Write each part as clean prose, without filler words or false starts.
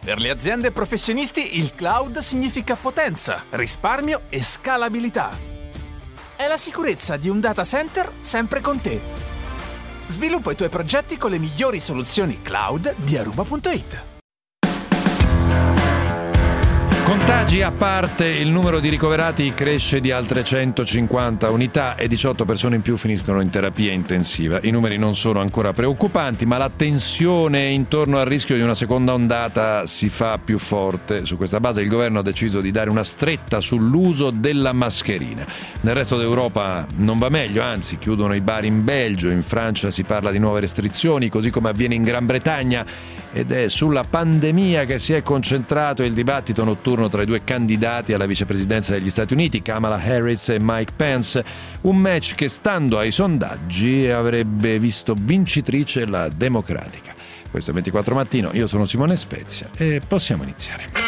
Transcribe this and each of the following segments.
Per le aziende e professionisti il cloud significa potenza, risparmio e scalabilità. È la sicurezza di un data center sempre con te. Sviluppa i tuoi progetti con le migliori soluzioni cloud di Aruba.it. Contagi a parte, il numero di ricoverati cresce di altre 150 unità e 18 persone in più finiscono in terapia intensiva. I numeri non sono ancora preoccupanti, ma la tensione intorno al rischio di una seconda ondata si fa più forte. Su questa base il governo ha deciso di dare una stretta sull'uso della mascherina. Nel resto d'Europa non va meglio, anzi chiudono i bar in Belgio, in Francia si parla di nuove restrizioni, così come avviene in Gran Bretagna, ed è sulla pandemia che si è concentrato il dibattito notturno tra i due candidati alla vicepresidenza degli Stati Uniti, Kamala Harris e Mike Pence, un match che, stando ai sondaggi, avrebbe visto vincitrice la Democratica. Questo è 24 Mattino, io sono Simone Spezia e possiamo iniziare.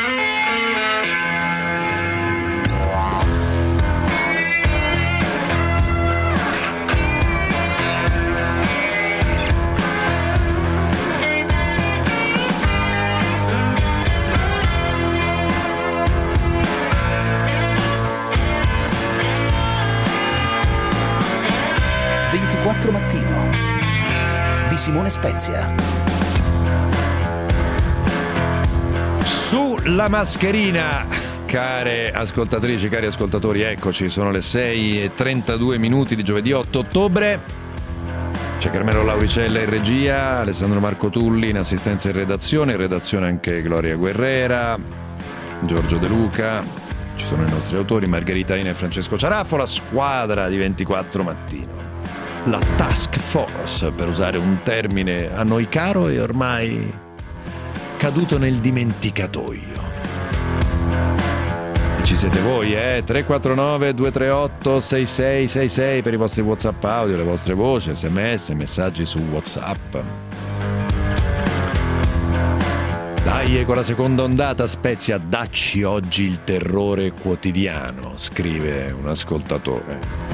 Mattino di Simone Spezia. Sulla mascherina, care ascoltatrici, cari ascoltatori, eccoci, sono le 6:32 di giovedì 8 ottobre. C'è Carmelo Lauricella in regia, Alessandro Marco Tulli in assistenza in redazione anche Gloria Guerrera, Giorgio De Luca, ci sono i nostri autori Margherita Ina e Francesco Ciaraffo, la squadra di 24 Mattino. La task force, per usare un termine a noi caro e ormai caduto nel dimenticatoio. E ci siete voi, 349 238 6666 per i vostri WhatsApp audio, le vostre voci, SMS, messaggi su WhatsApp. Dai, con la seconda ondata, Spezia, dacci oggi il terrore quotidiano, scrive un ascoltatore.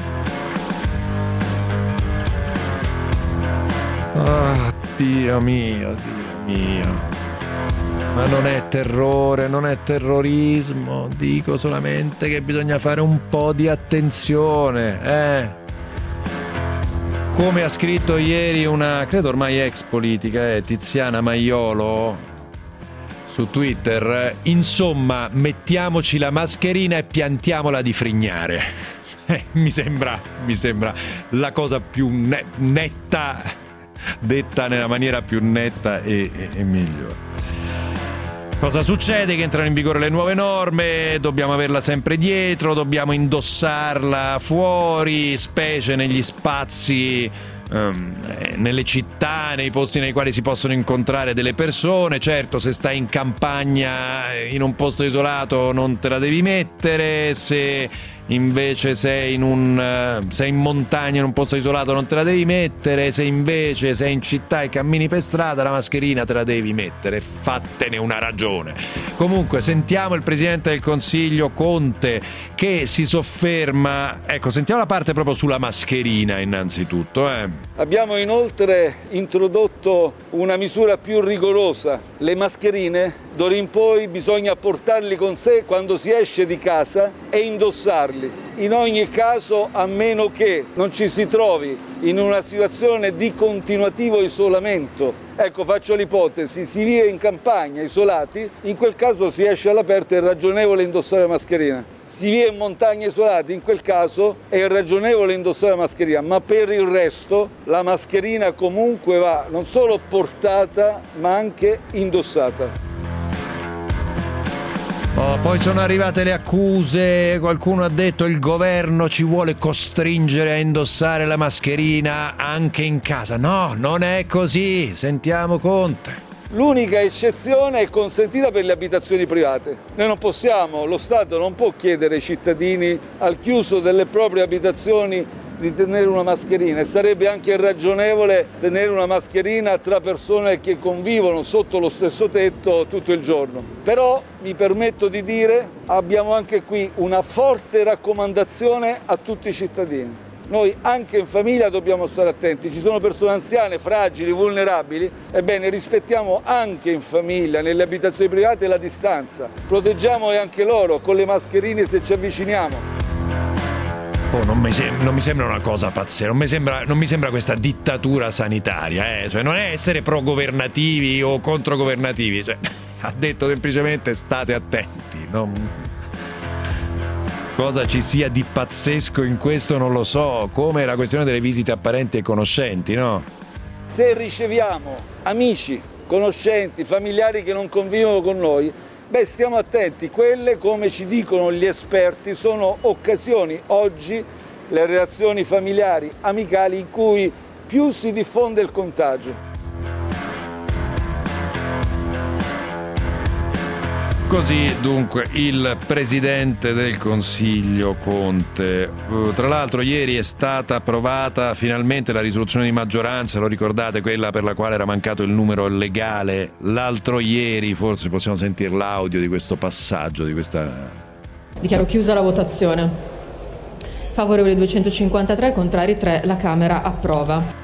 Ah, Dio mio. Ma non è terrore, non è terrorismo. Dico solamente che bisogna fare un po' di attenzione, Come ha scritto ieri una, credo ormai ex politica, Tiziana Maiolo, su Twitter, insomma, mettiamoci la mascherina e piantiamola di frignare. Mi sembra la cosa più netta, detta nella maniera più netta e migliore. Cosa succede? Che entrano in vigore le nuove norme, dobbiamo averla sempre dietro, dobbiamo indossarla fuori, specie negli spazi, nelle città, nei posti nei quali si possono incontrare delle persone. Certo, se stai in campagna, in un posto isolato, non te la devi mettere, se invece sei in montagna, in un posto isolato, non te la devi mettere, se invece sei in città e cammini per strada, la mascherina te la devi mettere, fattene una ragione. Comunque, sentiamo il Presidente del Consiglio Conte che si sofferma, sentiamo la parte proprio sulla mascherina innanzitutto. Abbiamo inoltre introdotto una misura più rigorosa. Le mascherine d'ora in poi bisogna portarli con sé quando si esce di casa e indossarli. In ogni caso, a meno che non ci si trovi in una situazione di continuativo isolamento. Faccio l'ipotesi, si vive in campagna, isolati, in quel caso si esce all'aperto, è ragionevole indossare la mascherina. Si vive in montagna isolati, in quel caso è ragionevole indossare la mascherina, ma per il resto la mascherina comunque va non solo portata, ma anche indossata. Poi sono arrivate le accuse, qualcuno ha detto il governo ci vuole costringere a indossare la mascherina anche in casa. No, non è così, sentiamo Conte. L'unica eccezione è consentita per le abitazioni private. Noi non possiamo, lo Stato non può chiedere ai cittadini al chiuso delle proprie abitazioni di tenere una mascherina, e sarebbe anche irragionevole tenere una mascherina tra persone che convivono sotto lo stesso tetto tutto il giorno. Però mi permetto di dire, abbiamo anche qui una forte raccomandazione a tutti i cittadini. Noi anche in famiglia dobbiamo stare attenti, ci sono persone anziane, fragili, vulnerabili, ebbene rispettiamo anche in famiglia, nelle abitazioni private la distanza, proteggiamole anche loro con le mascherine se ci avviciniamo. Non mi sembra una cosa pazzesca, non mi sembra questa dittatura sanitaria, cioè non è essere pro-governativi o contro-governativi, cioè, ha detto semplicemente state attenti, cosa ci sia di pazzesco in questo non lo so, come la questione delle visite a parenti e conoscenti, no? Se riceviamo amici, conoscenti, familiari che non convivono con noi, stiamo attenti, quelle, come ci dicono gli esperti, sono occasioni oggi, le relazioni familiari, amicali, in cui più si diffonde il contagio. Così dunque il Presidente del Consiglio Conte. Tra l'altro ieri è stata approvata finalmente la risoluzione di maggioranza, lo ricordate, quella per la quale era mancato il numero legale l'altro ieri, forse possiamo sentire l'audio di questo passaggio, di questa... Dichiaro chiusa la votazione. Favorevoli 253, contrari 3, la Camera approva.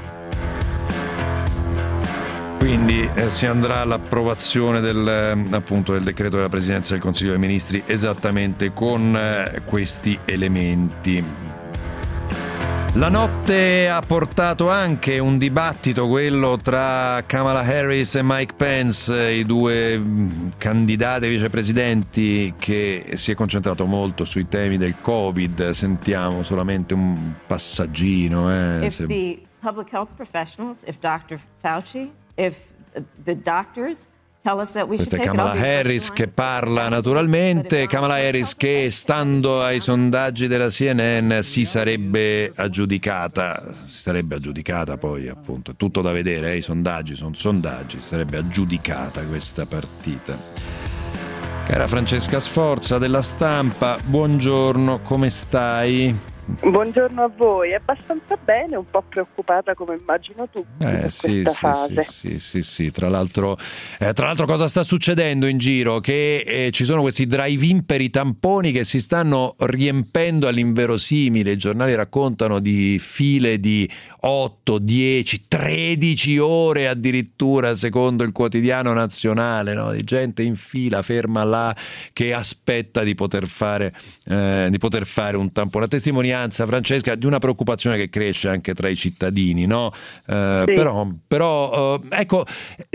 Quindi si andrà all'approvazione del decreto della Presidenza del Consiglio dei Ministri esattamente con questi elementi. La notte ha portato anche un dibattito, quello tra Kamala Harris e Mike Pence, i due candidati vicepresidenti, che si è concentrato molto sui temi del Covid. Sentiamo solamente un passaggino. If the public health professionals, if Dr. Fauci, if the doctors tell us that we Questa è should take Kamala it, Harris che parla naturalmente. Kamala Harris che, stando ai sondaggi della CNN, si sarebbe aggiudicata poi, appunto, è tutto da vedere, i sondaggi sono sondaggi, si sarebbe aggiudicata questa partita. Cara Francesca Sforza della Stampa, buongiorno, come stai? Buongiorno a voi, abbastanza bene, un po' preoccupata come immagino tu sì, questa fase. Sì. Tra l'altro cosa sta succedendo in giro? Che ci sono questi drive-in per i tamponi che si stanno riempendo all'inverosimile. I giornali raccontano di file di 8, 10, 13 ore addirittura, secondo il Quotidiano Nazionale, no? Di gente in fila ferma là che aspetta di poter fare un tampone. La testimonianza, Francesca, di una preoccupazione che cresce anche tra i cittadini, no? Sì. Però ecco,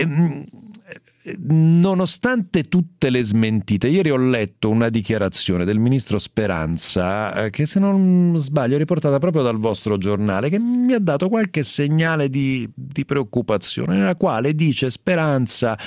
nonostante tutte le smentite, ieri ho letto una dichiarazione del ministro Speranza che, se non sbaglio, è riportata proprio dal vostro giornale, che mi ha dato qualche segnale di preoccupazione, nella quale dice Speranza: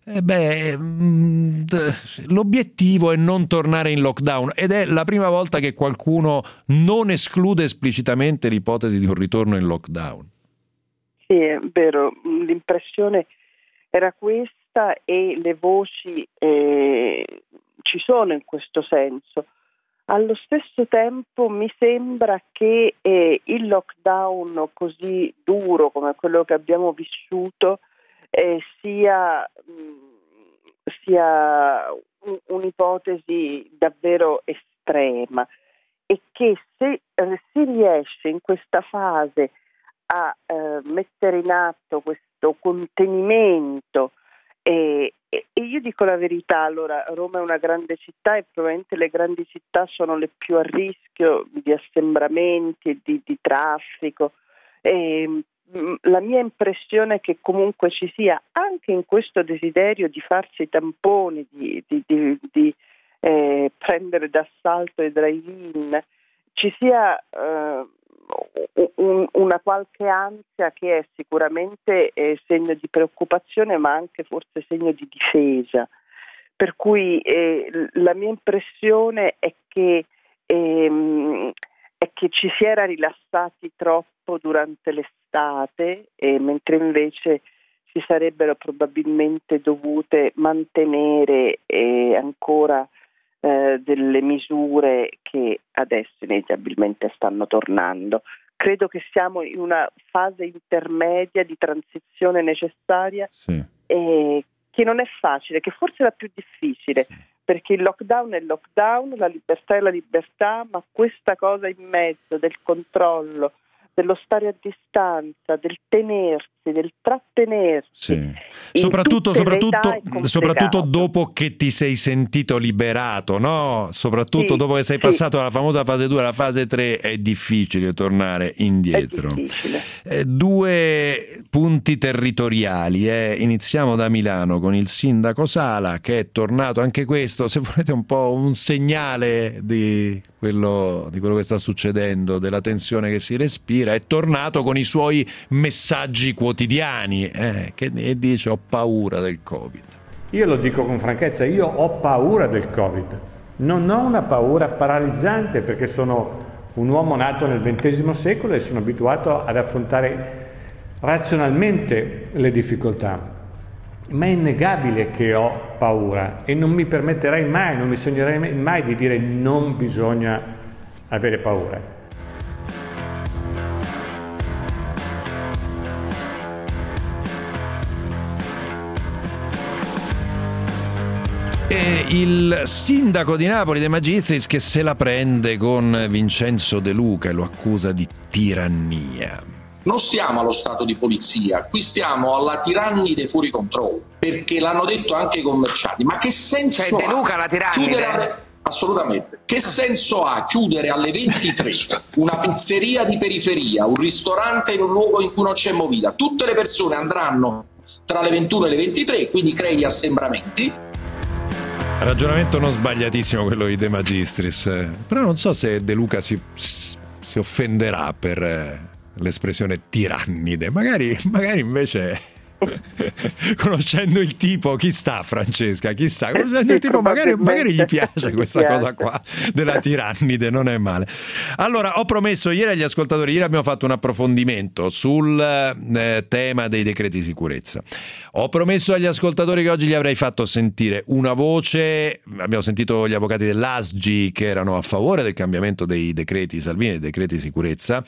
l'obiettivo è non tornare in lockdown, ed è la prima volta che qualcuno non esclude esplicitamente l'ipotesi di un ritorno in lockdown. Sì, è vero, l'impressione era questa e le voci ci sono in questo senso. Allo stesso tempo mi sembra che il lockdown così duro come quello che abbiamo vissuto sia un'ipotesi davvero estrema, e che se si riesce in questa fase a mettere in atto questo contenimento, e io dico la verità, allora Roma è una grande città e probabilmente le grandi città sono le più a rischio di assembramenti e di traffico. La mia impressione è che comunque ci sia, anche in questo desiderio di farsi i tamponi, di prendere d'assalto i drive-in, ci sia una qualche ansia che è sicuramente segno di preoccupazione, ma anche forse segno di difesa. Per cui la mia impressione è che ci si era rilassati troppo durante l'estate, mentre invece si sarebbero probabilmente dovute mantenere ancora delle misure che adesso inevitabilmente stanno tornando. Credo che siamo in una fase intermedia di transizione necessaria, sì, che che non è facile, che forse è la più difficile, perché il lockdown è il lockdown, la libertà è la libertà, ma questa cosa in mezzo del controllo, dello stare a distanza, del tenersi, del trattenersi. Sì. Soprattutto dopo che ti sei sentito liberato, no? Soprattutto dopo che sei passato dalla famosa fase 2 alla fase 3 è difficile tornare indietro. Due punti territoriali. Iniziamo da Milano con il sindaco Sala, che è tornato, anche questo, se volete, un po' un segnale di quello che sta succedendo, della tensione che si respira. È tornato con i suoi messaggi quotidiani, che dice: ho paura del Covid. Io lo dico con franchezza, io ho paura del Covid, non ho una paura paralizzante, perché sono un uomo nato nel XX secolo e sono abituato ad affrontare razionalmente le difficoltà, ma è innegabile che ho paura e non mi permetterei mai, non mi sognerei mai di dire non bisogna avere paura. E il sindaco di Napoli, De Magistris, che se la prende con Vincenzo De Luca e lo accusa di tirannia. Non stiamo allo stato di polizia, qui stiamo alla tirannide fuori controllo, perché l'hanno detto anche i commercianti. Ma che senso De Luca ha la tirannide? Assolutamente. Che senso ha chiudere alle 23 una pizzeria di periferia, un ristorante in un luogo in cui non c'è movida? Tutte le persone andranno tra le 21 e le 23, quindi crei assembramenti. Ragionamento non sbagliatissimo quello di De Magistris, però non so se De Luca si offenderà per l'espressione tirannide, magari invece conoscendo il tipo, chissà, Francesca, chissà, conoscendo il tipo magari gli piace questa cosa qua della tirannide, non è male. Allora, ho promesso ieri agli ascoltatori, ieri abbiamo fatto un approfondimento sul tema dei decreti sicurezza. Ho promesso agli ascoltatori che oggi gli avrei fatto sentire una voce. Abbiamo sentito gli avvocati dell'ASGI che erano a favore del cambiamento dei decreti Salvini, dei decreti sicurezza.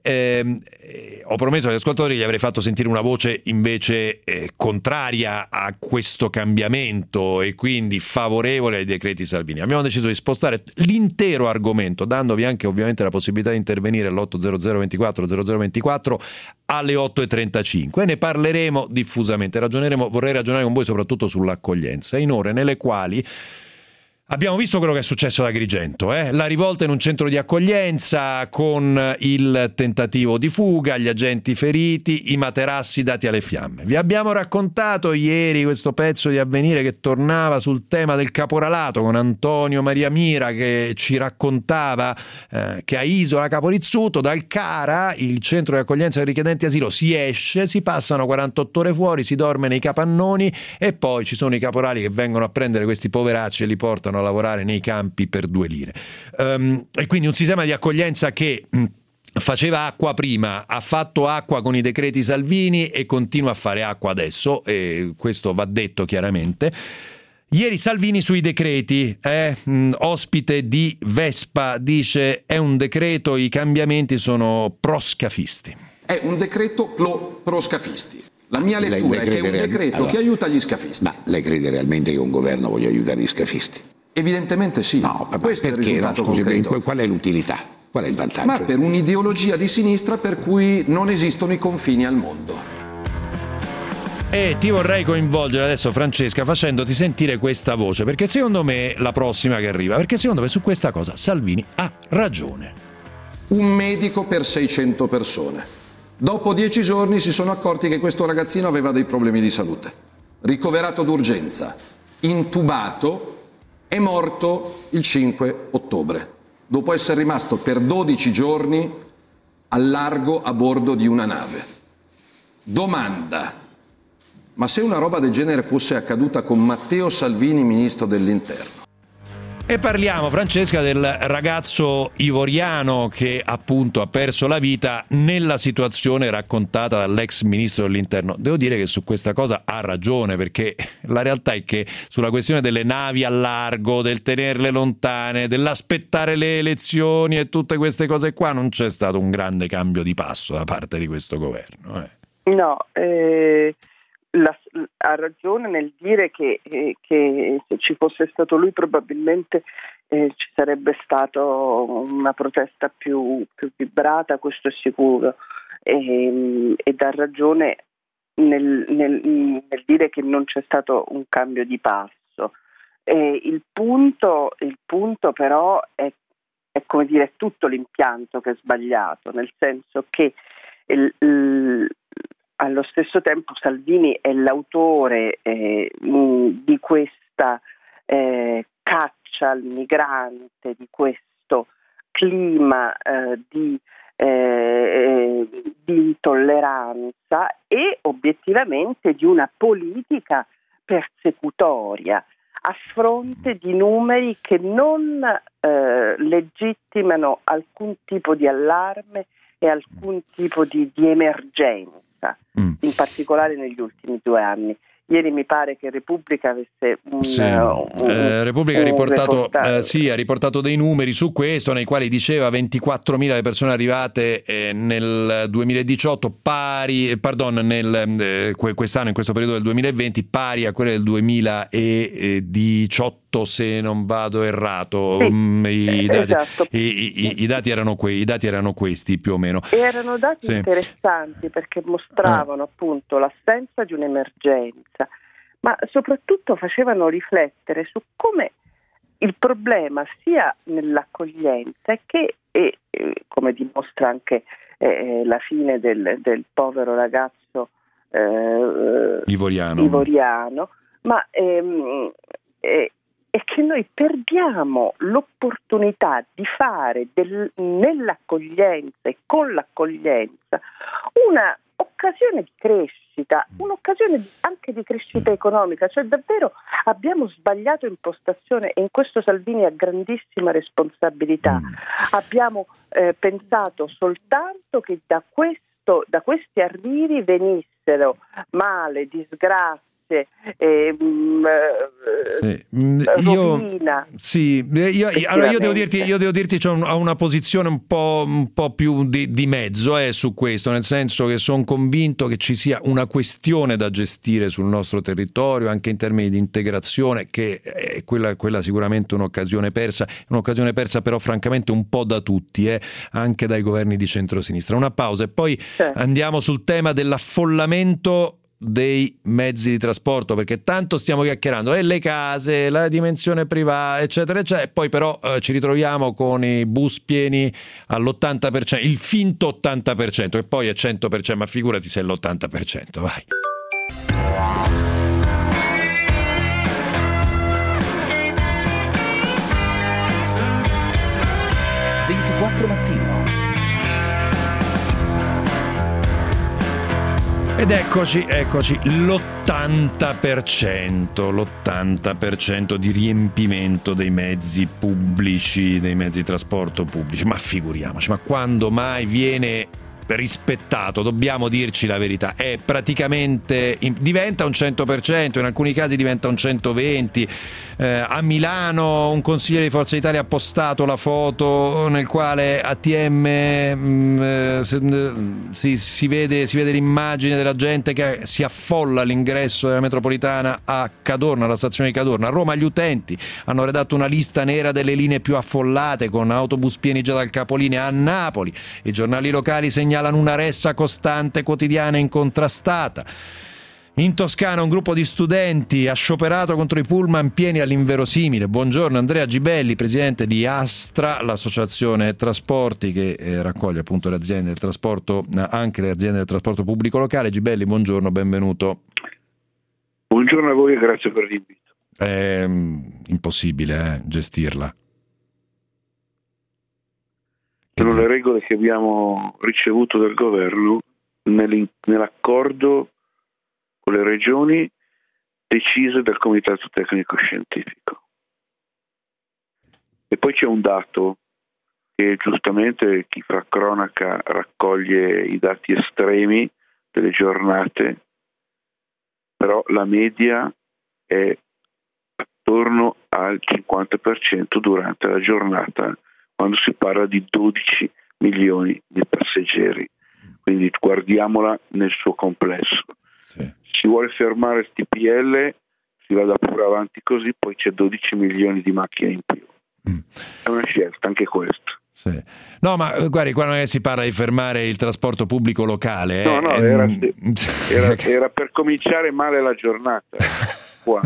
Ho promesso agli ascoltatori che gli avrei fatto sentire una voce invece contraria a questo cambiamento e quindi favorevole ai decreti Salvini. Abbiamo deciso di spostare l'intero argomento, dandovi anche ovviamente la possibilità di intervenire all'800 24 0024 alle 8.35 e ne parleremo diffusamente. Vorrei ragionare con voi soprattutto sull'accoglienza, in ore nelle quali abbiamo visto quello che è successo ad Agrigento, la rivolta in un centro di accoglienza con il tentativo di fuga, gli agenti feriti, i materassi dati alle fiamme. Vi abbiamo raccontato ieri questo pezzo di Avvenire che tornava sul tema del caporalato con Antonio Maria Mira, che ci raccontava che a Isola Capo Rizzuto dal CARA, il centro di accoglienza dei richiedenti asilo, si esce, si passano 48 ore fuori, si dorme nei capannoni e poi ci sono i caporali che vengono a prendere questi poveracci e li portano a lavorare nei campi per 2 lire. E quindi un sistema di accoglienza che faceva acqua prima, ha fatto acqua con i decreti Salvini e continua a fare acqua adesso, e questo va detto chiaramente. Ieri Salvini sui decreti, ospite di Vespa, dice: è un decreto, i cambiamenti sono proscafisti. È un decreto proscafisti. La mia lettura è che è un decreto che aiuta gli scafisti. Ma lei crede realmente che un governo voglia aiutare gli scafisti? Evidentemente sì. No, questo è il risultato concreto. Qual è l'utilità? Qual è il vantaggio? Ma per un'ideologia di sinistra per cui non esistono i confini al mondo. E ti vorrei coinvolgere adesso, Francesca, facendoti sentire questa voce, perché secondo me la prossima che arriva, perché secondo me su questa cosa Salvini ha ragione. Un medico per 600 persone. Dopo 10 giorni si sono accorti che questo ragazzino aveva dei problemi di salute. Ricoverato d'urgenza, intubato, è morto il 5 ottobre, dopo essere rimasto per 12 giorni al largo a bordo di una nave. Domanda: ma se una roba del genere fosse accaduta con Matteo Salvini, ministro dell'Interno? E parliamo, Francesca, del ragazzo ivoriano che appunto ha perso la vita nella situazione raccontata dall'ex ministro dell'Interno. Devo dire che su questa cosa ha ragione, perché la realtà è che sulla questione delle navi a largo, del tenerle lontane, dell'aspettare le elezioni e tutte queste cose qua non c'è stato un grande cambio di passo da parte di questo governo. No, ha ragione nel dire che se ci fosse stato lui probabilmente ci sarebbe stata una protesta più vibrata, questo è sicuro, ed ha ragione nel dire che non c'è stato un cambio di passo. Il punto però è come dire tutto l'impianto che è sbagliato, nel senso che allo stesso tempo Salvini è l'autore di questa caccia al migrante, di questo clima di intolleranza e obiettivamente di una politica persecutoria a fronte di numeri che non legittimano alcun tipo di allarme e alcun tipo di emergenza, in particolare negli ultimi 2 anni. Ieri mi pare che Repubblica avesse Repubblica ha riportato dei numeri su questo, nei quali diceva 24.000 le persone arrivate nel 2018, quest'anno, in questo periodo del 2020, pari a quelle del 2018, se non vado errato. Sì, i dati erano questi più o meno. E erano dati interessanti perché mostravano appunto l'assenza di un'emergenza, ma soprattutto facevano riflettere su come il problema sia nell'accoglienza che, come dimostra anche la fine del povero ragazzo ivoriano, ma è che noi perdiamo l'opportunità di fare nell'accoglienza e con l'accoglienza una occasione di crescita, un'occasione anche di crescita economica, cioè davvero abbiamo sbagliato impostazione e in questo Salvini ha grandissima responsabilità. Abbiamo pensato soltanto che da questi arrivi venissero male, disgrazie, rovina. Io devo dirti ho una posizione un po' più di mezzo su questo, nel senso che sono convinto che ci sia una questione da gestire sul nostro territorio anche in termini di integrazione, che è quella sicuramente un'occasione persa però francamente un po' da tutti, anche dai governi di centrosinistra. Una pausa e poi andiamo sul tema dell'affollamento dei mezzi di trasporto, perché tanto stiamo chiacchierando le case, la dimensione privata, eccetera eccetera, e poi però ci ritroviamo con i bus pieni all'80%, il finto 80%, che poi è 100%, ma figurati se è l'80%, vai. Mattino. Ed eccoci, l'80% di riempimento dei mezzi pubblici, dei mezzi di trasporto pubblici. Ma figuriamoci, ma quando mai viene rispettato? Dobbiamo dirci la verità, è praticamente diventa un 100%, in alcuni casi diventa un 120%. A Milano un consigliere di Forza Italia ha postato la foto nel quale ATM si vede l'immagine della gente che si affolla all'ingresso della metropolitana a Cadorna, alla stazione di Cadorna. A Roma gli utenti hanno redatto una lista nera delle linee più affollate, con autobus pieni già dal capolinea. A Napoli i giornali locali segnalano una ressa costante, quotidiana e incontrastata. In Toscana un gruppo di studenti ha scioperato contro i pullman pieni all'inverosimile. Buongiorno, Andrea Gibelli, presidente di Astra, l'associazione trasporti che raccoglie appunto le aziende del trasporto, anche le aziende del trasporto pubblico locale. Gibelli, buongiorno, benvenuto. Buongiorno a voi e grazie per l'invito. È impossibile gestirla. Sono le regole che abbiamo ricevuto dal governo nell'accordo con le regioni decise dal Comitato Tecnico Scientifico. E poi c'è un dato che giustamente chi fa cronaca raccoglie i dati estremi delle giornate, però la media è attorno al 50% durante la giornata, quando si parla di 12 milioni di passeggeri. Quindi guardiamola nel suo complesso. Sì. Si vuole fermare il TPL si vada pure avanti così, poi c'è 12 milioni di macchine in più. È una scelta anche questa. Sì. No, ma guardi, quando si parla di fermare il trasporto pubblico locale... Era per cominciare male la giornata. Qua.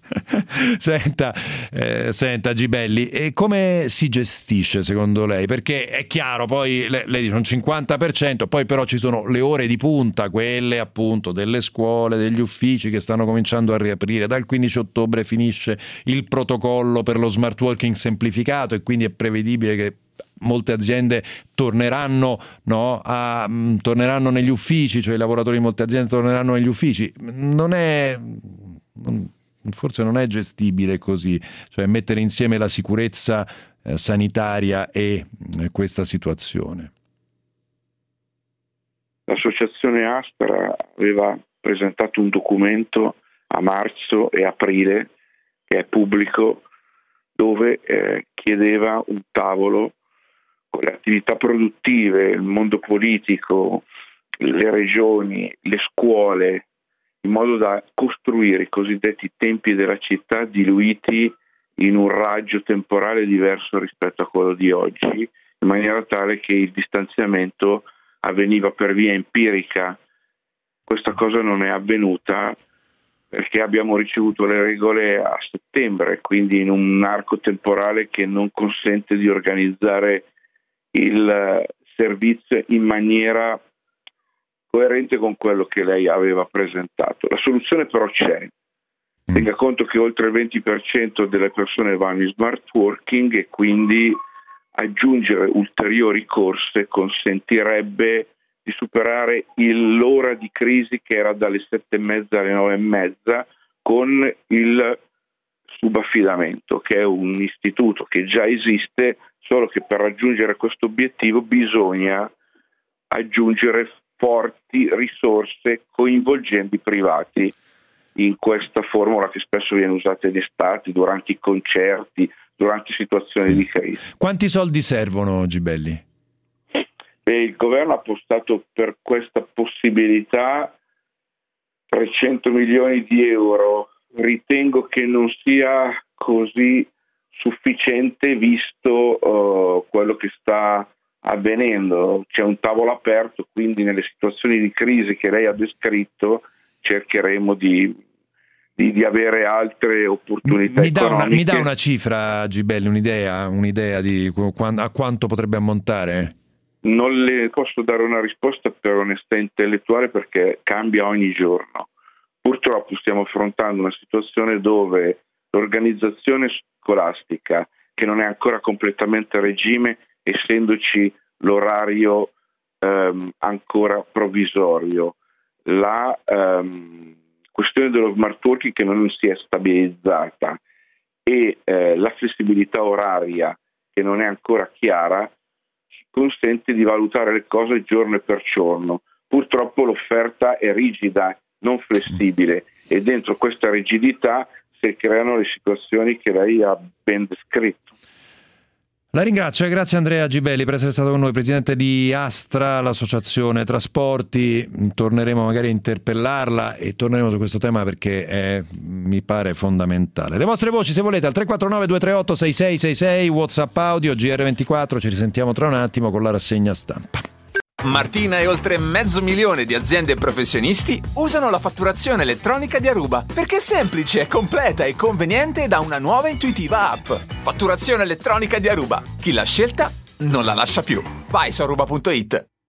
Senta Gibelli, e come si gestisce secondo lei? Perché è chiaro, poi lei dice un 50%, poi però ci sono le ore di punta, quelle appunto delle scuole, degli uffici che stanno cominciando a riaprire. Dal 15 ottobre finisce il protocollo per lo smart working semplificato e quindi è prevedibile che molte aziende torneranno negli uffici, cioè i lavoratori di molte aziende torneranno negli uffici. Forse non è gestibile così, cioè mettere insieme la sicurezza sanitaria e questa situazione. L'associazione Astra aveva presentato un documento a marzo e aprile, che è pubblico, dove chiedeva un tavolo con le attività produttive, il mondo politico, le regioni, le scuole, in modo da costruire i cosiddetti tempi della città diluiti in un raggio temporale diverso rispetto a quello di oggi, in maniera tale che il distanziamento avveniva per via empirica. Questa cosa non è avvenuta perché abbiamo ricevuto le regole a settembre, quindi in un arco temporale che non consente di organizzare il servizio in maniera coerente con quello che lei aveva presentato. La soluzione però c'è. Tenga conto che oltre il 20% delle persone vanno in smart working e quindi aggiungere ulteriori corse consentirebbe di superare l'ora di crisi che era dalle 7:30 alle 9:30 con il subaffidamento, che è un istituto che già esiste, solo che per raggiungere questo obiettivo bisogna aggiungere forti risorse coinvolgendo i privati in questa formula che spesso viene usata in estate, durante i concerti, durante situazioni di crisi. Quanti soldi servono, Gibelli? Il governo ha postato per questa possibilità 300 milioni di euro. Ritengo che non sia così sufficiente visto quello che sta avvenendo. C'è un tavolo aperto, quindi nelle situazioni di crisi che lei ha descritto cercheremo di avere altre opportunità economiche. Mi dà una cifra, Gibelli, un'idea di a quanto potrebbe ammontare? Non le posso dare una risposta per onestà intellettuale perché cambia ogni giorno. Purtroppo stiamo affrontando una situazione dove l'organizzazione scolastica, che non è ancora completamente a regime, essendoci l'orario ancora provvisorio, la questione dello smart working che non si è stabilizzata e la flessibilità oraria che non è ancora chiara ci consente di valutare le cose giorno per giorno. Purtroppo l'offerta è rigida, non flessibile, e dentro questa rigidità si creano le situazioni che lei ha ben descritto. La ringrazio e grazie Andrea Gibelli per essere stato con noi, presidente di Astra, l'associazione trasporti. Torneremo magari a interpellarla e torneremo su questo tema perché mi pare fondamentale. Le vostre voci, se volete, al 349 238 6666, WhatsApp audio, GR24. Ci risentiamo tra un attimo con la rassegna stampa. Martina e oltre 500.000 di aziende e professionisti usano la fatturazione elettronica di Aruba perché è semplice, completa e conveniente da una nuova e intuitiva app. Fatturazione elettronica di Aruba. Chi l'ha scelta non la lascia più. Vai su aruba.it.